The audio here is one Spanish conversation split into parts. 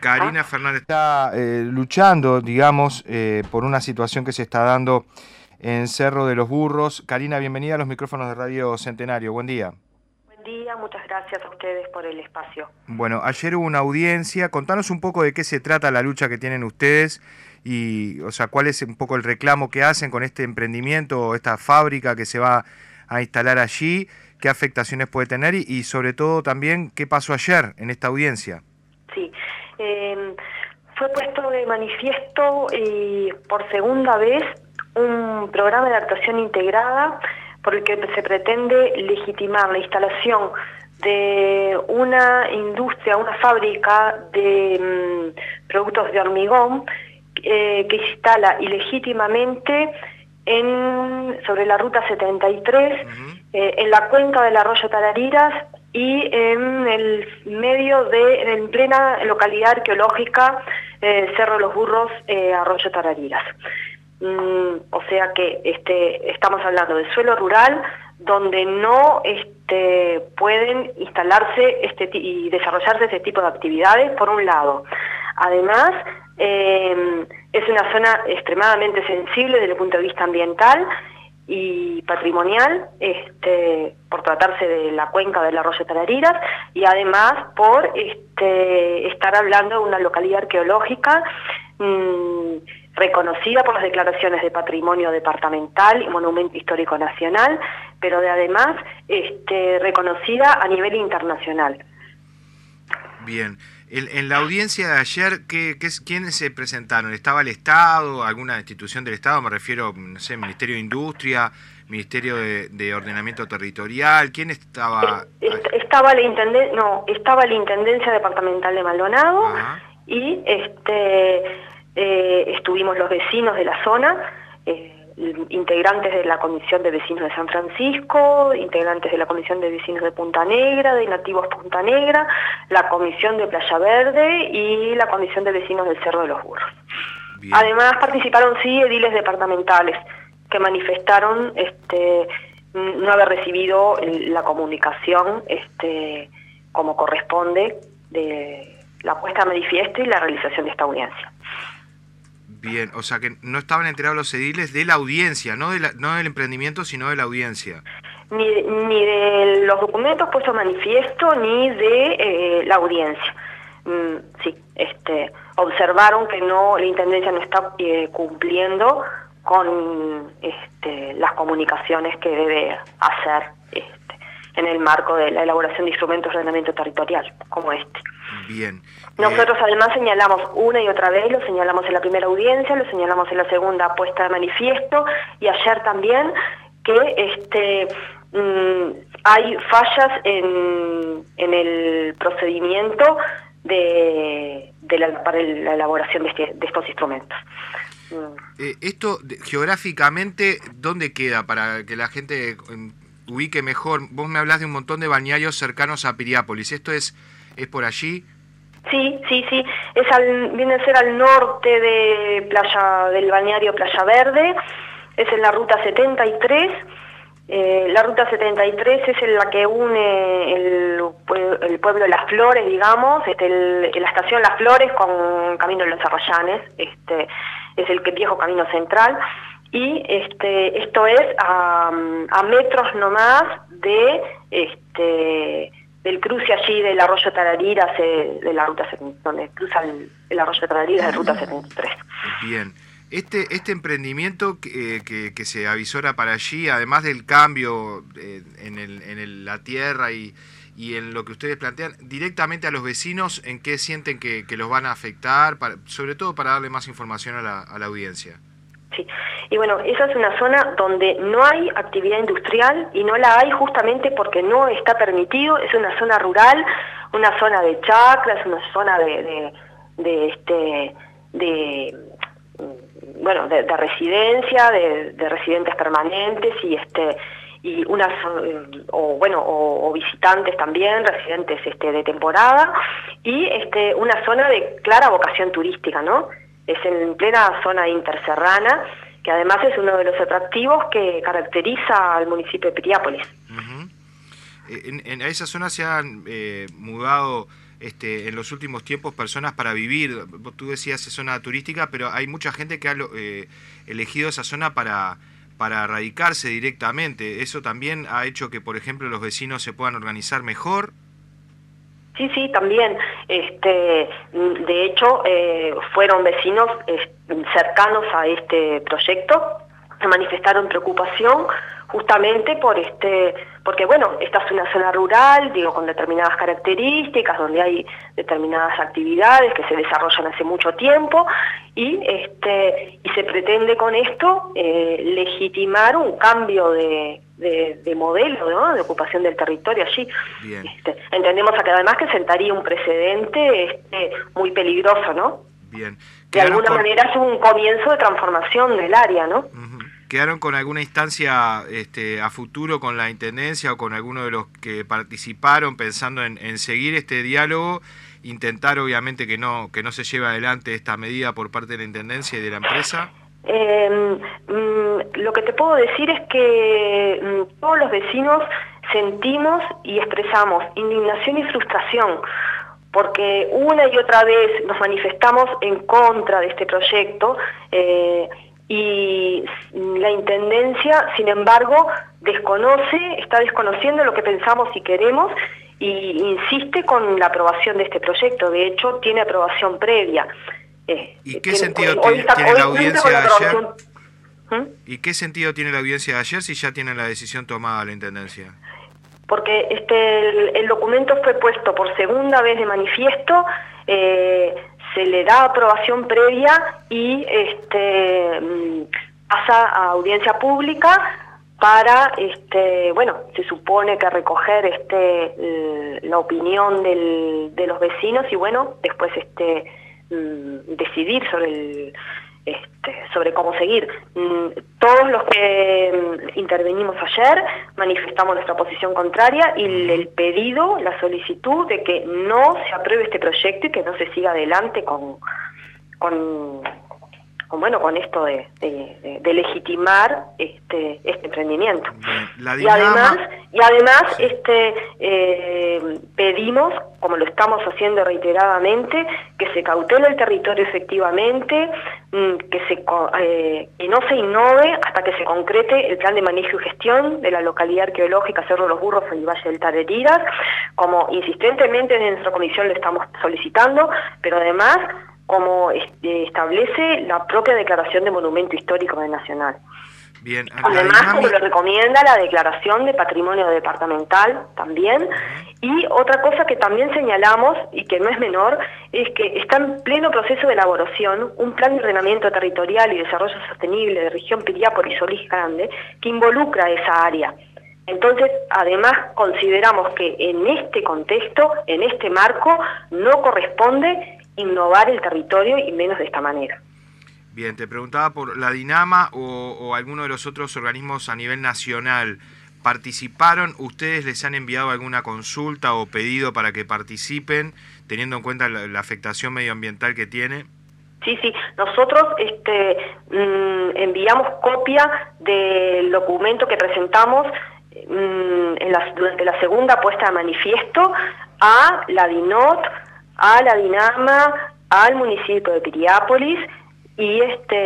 Karina Fernández está luchando, digamos, por una situación que se está dando en Cerro de los Burros. Karina, bienvenida a los micrófonos de Radio Centenario. Buen día. Buen día, muchas gracias a ustedes por el espacio. Bueno, ayer hubo una audiencia. Contanos un poco de qué se trata la lucha que tienen ustedes y, o sea, cuál es un poco el reclamo que hacen con este emprendimiento, esta fábrica que se va a instalar allí, qué afectaciones puede tener y sobre todo también qué pasó ayer en esta audiencia. Sí, fue puesto de manifiesto por segunda vez un programa de actuación integrada por el que se pretende legitimar la instalación de una industria, una fábrica de productos de hormigón que instala ilegítimamente sobre la ruta 73, en la cuenca del arroyo Tarariras y en el medio en plena localidad arqueológica Cerro de los Burros, arroyo Tarariras. O sea que estamos hablando de suelo rural donde no pueden instalarse y desarrollarse este tipo de actividades, por un lado. Además, es una zona extremadamente sensible desde el punto de vista ambiental y patrimonial, por tratarse de la cuenca del arroyo Tarariras, y además por estar hablando de una localidad arqueológica reconocida por las declaraciones de patrimonio departamental y monumento histórico nacional, pero además reconocida a nivel internacional. Bien. En la audiencia de ayer, ¿quiénes se presentaron? ¿Estaba el Estado, alguna institución del Estado? Me refiero, no sé, Ministerio de Industria, Ministerio de Ordenamiento Territorial. ¿Quién estaba? Estaba la Intendencia Departamental de Maldonado. Ajá. Y estuvimos los vecinos de la zona, integrantes de la Comisión de Vecinos de San Francisco, integrantes de la Comisión de Vecinos de Punta Negra, de Nativos Punta Negra, la Comisión de Playa Verde y la Comisión de Vecinos del Cerro de los Burros. Bien. Además participaron ediles departamentales que manifestaron no haber recibido la comunicación como corresponde de la puesta a manifiesto y la realización de esta audiencia. Bien, o sea que no estaban enterados los ediles de la audiencia, no del emprendimiento, sino de la audiencia. Ni de los documentos puestos a manifiesto, ni de la audiencia. Sí, observaron que la Intendencia no está cumpliendo con las comunicaciones que debe hacer en el marco de la elaboración de instrumentos de ordenamiento territorial, como este. Bien. Nosotros además señalamos una y otra vez, lo señalamos en la primera audiencia, lo señalamos en la segunda puesta de manifiesto, y ayer también, que hay fallas en el procedimiento para la elaboración de estos instrumentos. Esto, geográficamente, ¿dónde queda? Para que la gente ubique mejor. Vos me hablás de un montón de balnearios cercanos a Piriápolis. ¿Esto es por allí? Sí. Viene a ser al norte del balneario Playa Verde. Es en la ruta 73. La ruta 73 es en la que une el pueblo de Las Flores, digamos, la estación Las Flores con Camino de los Arrayanes. Es el viejo camino central. Y esto es a metros nomás del cruce allí del arroyo Tarariras, de la ruta 73, donde cruza el arroyo Tarariras de ruta 73. Bien. Este emprendimiento que se avisora para allí, además del cambio en la tierra y en lo que ustedes plantean, directamente a los vecinos, ¿en qué sienten que los van a afectar? Sobre todo para darle más información a la audiencia. Sí, y bueno, esa es una zona donde no hay actividad industrial y no la hay justamente porque no está permitido. Es una zona rural, una zona de chacras, una zona de residencia, de residentes permanentes y o visitantes también, residentes de temporada, y una zona de clara vocación turística, ¿no? Es en plena zona interserrana, que además es uno de los atractivos que caracteriza al municipio de Piriápolis. En esa zona se han mudado en los últimos tiempos personas para vivir. Tú decías zona turística, pero hay mucha gente que ha elegido esa zona para radicarse directamente. ¿Eso también ha hecho que, por ejemplo, los vecinos se puedan organizar mejor? Sí, sí, también. De hecho, fueron vecinos cercanos a este proyecto que manifestaron preocupación justamente porque bueno, esta es una zona rural, digo, con determinadas características, donde hay determinadas actividades que se desarrollan hace mucho tiempo y se pretende con esto legitimar un cambio de modelo, ¿no?, de ocupación del territorio allí. Bien. Entendemos que además que sentaría un precedente muy peligroso, ¿no? Bien. De alguna manera es un comienzo de transformación del área, ¿no? ¿Quedaron con alguna instancia a futuro con la Intendencia o con alguno de los que participaron pensando en seguir este diálogo, intentar obviamente que no se lleve adelante esta medida por parte de la Intendencia y de la empresa? Lo que te puedo decir es que todos los vecinos sentimos y expresamos indignación y frustración, porque una y otra vez nos manifestamos en contra de este proyecto, y la Intendencia, sin embargo, está desconociendo lo que pensamos y queremos, y insiste con la aprobación de este proyecto. De hecho, tiene aprobación previa. ¿Y qué sentido tiene la audiencia de ayer? ¿Y qué sentido tiene la audiencia de ayer si ya tienen la decisión tomada la Intendencia? Porque el documento fue puesto por segunda vez de manifiesto, se le da aprobación previa y pasa a audiencia pública para, bueno, se supone que recoger la opinión de los vecinos y, bueno, después decidir sobre cómo seguir. Todos los que intervenimos ayer manifestamos nuestra posición contraria y el pedido, la solicitud de que no se apruebe este proyecto y que no se siga adelante con esto de legitimar este emprendimiento. Y además sí. Pedimos, como lo estamos haciendo reiteradamente, que se cautele el territorio efectivamente, que no se innove hasta que se concrete el plan de manejo y gestión de la localidad arqueológica Cerro Los Burros en el Valle del Tarariras, como insistentemente desde nuestra comisión le estamos solicitando, pero además como establece la propia declaración de monumento histórico nacional. Bien, además, como lo recomienda la declaración de patrimonio departamental también. Y otra cosa que también señalamos, y que no es menor, es que está en pleno proceso de elaboración un plan de ordenamiento territorial y desarrollo sostenible de región Piriápolis Solís Grande, que involucra esa área. Entonces, además, consideramos que en este contexto, en este marco, no corresponde innovar el territorio y menos de esta manera. Bien, te preguntaba por la Dinama o alguno de los otros organismos a nivel nacional. ¿Participaron? ¿Ustedes les han enviado alguna consulta o pedido para que participen, teniendo en cuenta la afectación medioambiental que tiene? Sí, nosotros enviamos copia del documento que presentamos durante la segunda puesta de manifiesto a la DINOT, a la Dinama, al municipio de Piriápolis y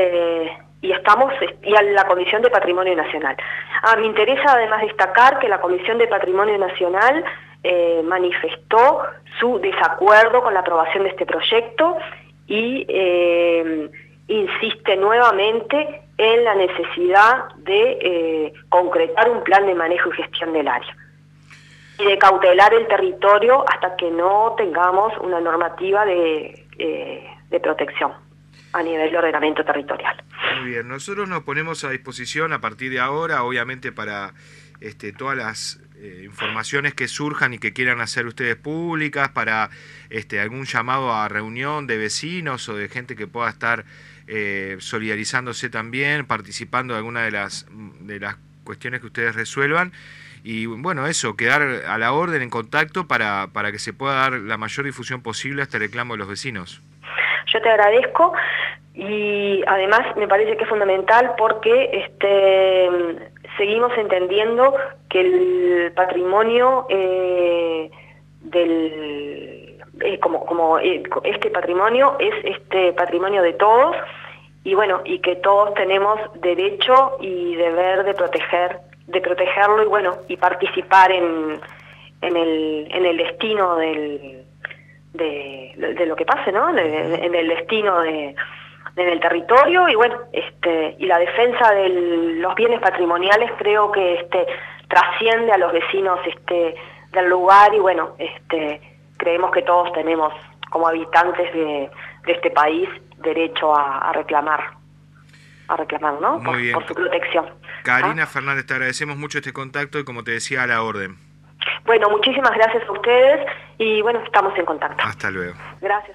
a la Comisión de Patrimonio Nacional. Me interesa además destacar que la Comisión de Patrimonio Nacional manifestó su desacuerdo con la aprobación de este proyecto y insiste nuevamente en la necesidad de concretar un plan de manejo y gestión del área y de cautelar el territorio hasta que no tengamos una normativa de protección a nivel de ordenamiento territorial. Muy bien, nosotros nos ponemos a disposición a partir de ahora, obviamente para todas las informaciones que surjan y que quieran hacer ustedes públicas, para algún llamado a reunión de vecinos o de gente que pueda estar solidarizándose también, participando de alguna de las cuestiones que ustedes resuelvan. Y bueno, eso, quedar a la orden, en contacto para que se pueda dar la mayor difusión posible a este reclamo de los vecinos. Yo te agradezco y además me parece que es fundamental porque seguimos entendiendo que el patrimonio de este patrimonio es este patrimonio de todos, y bueno, y que todos tenemos derecho y deber de protegerlo, y bueno, y participar en el destino de lo que pase, ¿no? En el destino en el territorio, y bueno, y la defensa de los bienes patrimoniales creo que trasciende a los vecinos del lugar, y bueno, creemos que todos tenemos como habitantes de este país derecho a reclamar, ¿no? Muy bien. Por su protección. Karina Fernández, te agradecemos mucho este contacto y, como te decía, a la orden. Bueno, muchísimas gracias a ustedes y bueno, estamos en contacto. Hasta luego. Gracias.